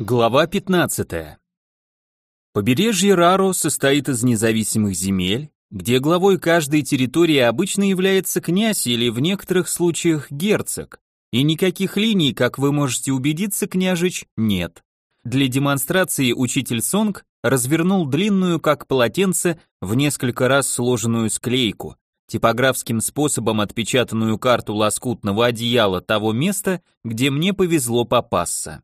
Глава 15. Побережье Раро состоит из независимых земель, где главой каждой территории обычно является князь или в некоторых случаях герцог, и никаких линий, как вы можете убедиться, княжич, нет. Для демонстрации учитель Сонг развернул длинную, как полотенце, в несколько раз сложенную склейку, типографским способом отпечатанную карту лоскутного одеяла того места, где мне повезло попасться.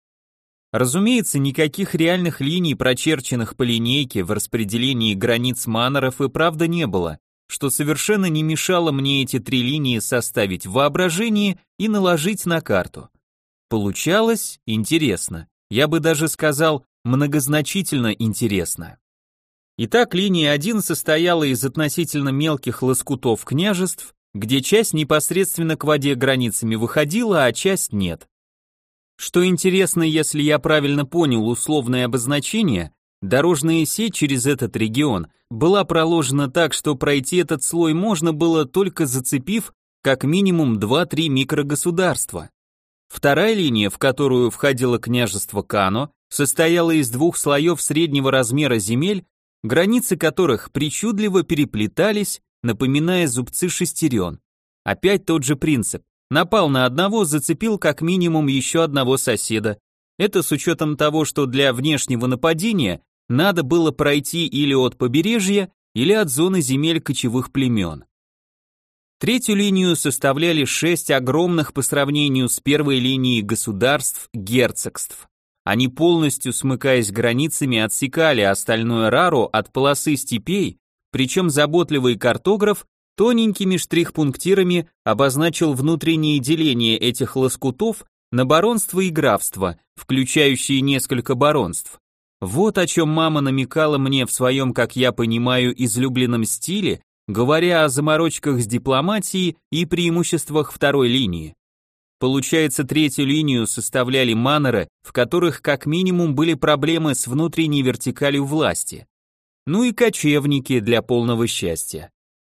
Разумеется, никаких реальных линий, прочерченных по линейке в распределении границ маноров и правда не было, что совершенно не мешало мне эти три линии составить в воображении и наложить на карту. Получалось интересно, я бы даже сказал, многозначительно интересно. Итак, линия 1 состояла из относительно мелких лоскутов княжеств, где часть непосредственно к воде границами выходила, а часть нет. Что интересно, если я правильно понял условное обозначение, дорожная сеть через этот регион была проложена так, что пройти этот слой можно было только зацепив как минимум 2-3 микрогосударства. Вторая линия, в которую входило княжество Кано, состояла из двух слоев среднего размера земель, границы которых причудливо переплетались, напоминая зубцы шестерен. Опять тот же принцип. Напал на одного, зацепил как минимум еще одного соседа. Это с учетом того, что для внешнего нападения надо было пройти или от побережья, или от зоны земель кочевых племен. Третью линию составляли 6 огромных по сравнению с первой линией государств, герцогств. Они полностью, смыкаясь границами, отсекали остальное Раро от полосы степей, причем заботливый картограф тоненькими штрих-пунктирами обозначил внутреннее деление этих лоскутов на баронство и графство, включающие несколько баронств. Вот о чем мама намекала мне в своем, как я понимаю, излюбленном стиле, говоря о заморочках с дипломатией и преимуществах второй линии. Получается, третью линию составляли маноры, в которых как минимум были проблемы с внутренней вертикалью власти. Ну и кочевники для полного счастья.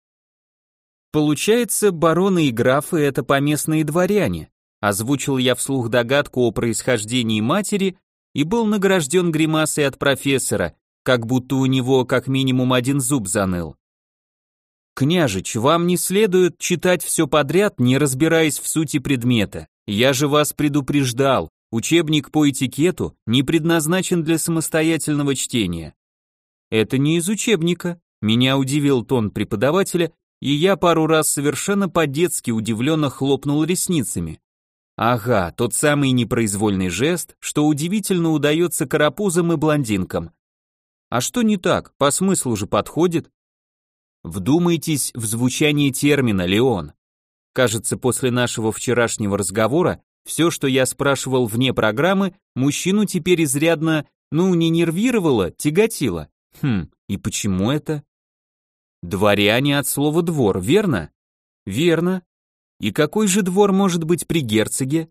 Получается, бароны и графы — это поместные дворяне. Озвучил я вслух догадку о происхождении матери и был награжден гримасой от профессора, как будто у него как минимум один зуб заныл. «Княжич, вам не следует читать все подряд, не разбираясь в сути предмета. Я же вас предупреждал, учебник по этикету не предназначен для самостоятельного чтения». «Это не из учебника», — меня удивил тон преподавателя, и я пару раз совершенно по-детски удивленно хлопнул ресницами. Ага, тот самый непроизвольный жест, что удивительно удается карапузам и блондинкам. А что не так, по смыслу же подходит? Вдумайтесь в звучание термина, Леон. Кажется, после нашего вчерашнего разговора, все, что я спрашивал вне программы, мужчину теперь изрядно, не нервировало, тяготило. И почему это? Дворяне от слова двор, верно? Верно. И какой же двор может быть при герцоге?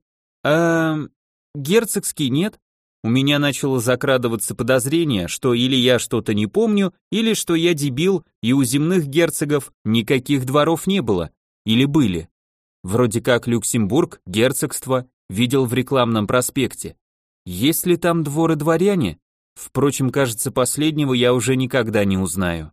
Герцогский нет? У меня начало закрадываться подозрение, что или я что-то не помню, или что я дебил, и у земных герцогов никаких дворов не было. Или были. Вроде как Люксембург, герцогство, видел в рекламном проспекте. Есть ли там дворы-дворяне? Впрочем, кажется, последнего я уже никогда не узнаю.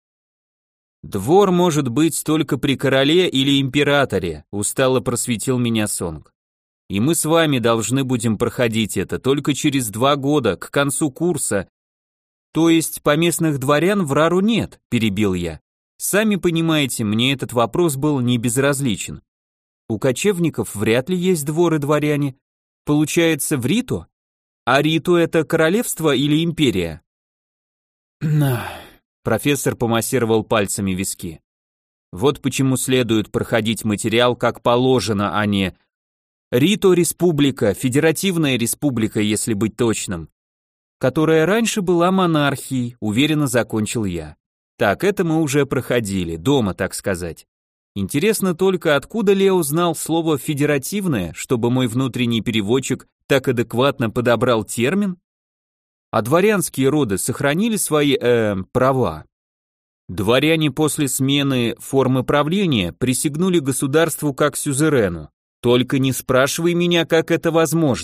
«Двор может быть только при короле или императоре», устало просветил меня Сонг. «И мы с вами должны будем проходить это только через 2 года, к концу курса». «То есть поместных дворян в Рару нет», перебил я. «Сами понимаете, мне этот вопрос был не безразличен. У кочевников вряд ли есть дворы-дворяне. Получается, в Риту? А Риту это королевство или империя?» Профессор помассировал пальцами виски. Вот почему следует проходить материал как положено, а не Рито республика, федеративная республика, если быть точным, которая раньше была монархией, уверенно закончил я. Так, это мы уже проходили, дома, так сказать. Интересно только, откуда Лео знал слово «федеративное», чтобы мой внутренний переводчик так адекватно подобрал термин? А дворянские роды сохранили свои, права? Дворяне после смены формы правления присягнули государству как сюзерену. Только не спрашивай меня, как это возможно,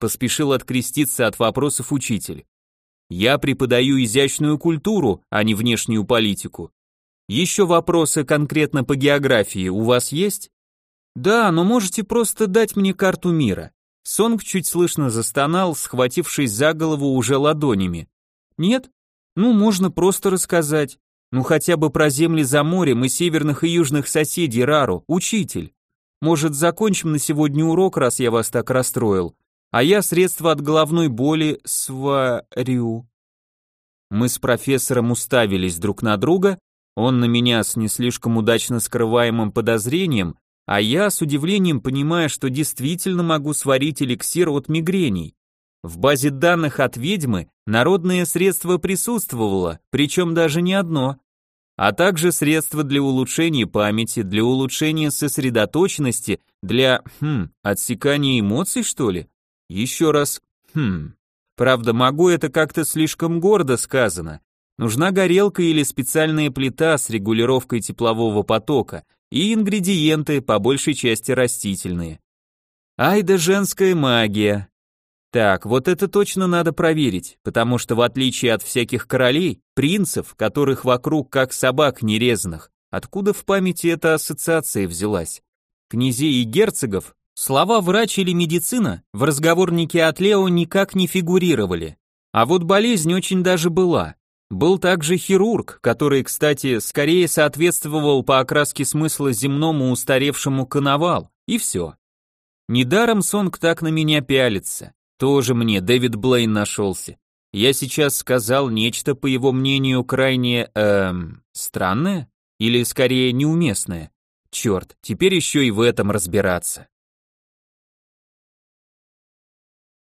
поспешил откреститься от вопросов учитель. Я преподаю изящную культуру, а не внешнюю политику. Еще вопросы конкретно по географии у вас есть? Да, но можете просто дать мне карту мира. Сонг чуть слышно застонал, схватившись за голову уже ладонями. Нет? Ну, можно просто рассказать. Ну, хотя бы про земли за морем и северных и южных соседей, Рару, учитель. Может, закончим на сегодня урок, раз я вас так расстроил, а я средства от головной боли сварю. Мы с профессором уставились друг на друга, он на меня с не слишком удачно скрываемым подозрением, а я с удивлением понимая, что действительно могу сварить эликсир от мигрений. В базе данных от ведьмы народное средство присутствовало, причем даже не одно, а также средства для улучшения памяти, для улучшения сосредоточенности, для, отсекания эмоций, что ли? Еще раз, Правда, могу это как-то слишком гордо сказано. Нужна горелка или специальная плита с регулировкой теплового потока и ингредиенты, по большей части растительные. Ай да женская магия. Так, вот это точно надо проверить, потому что в отличие от всяких королей, принцев, которых вокруг как собак нерезанных, откуда в памяти эта ассоциация взялась? Князей и герцогов? Слова «врач» или «медицина» в разговорнике от Лео никак не фигурировали. А вот болезнь очень даже была. Был также хирург, который, кстати, скорее соответствовал по окраске смысла земному устаревшему коновал, и все. Недаром Сонг так на меня пялится. Тоже мне Дэвид Блейн нашелся. Я сейчас сказал нечто, по его мнению, крайне, странное? Или скорее неуместное? Черт, теперь еще и в этом разбираться.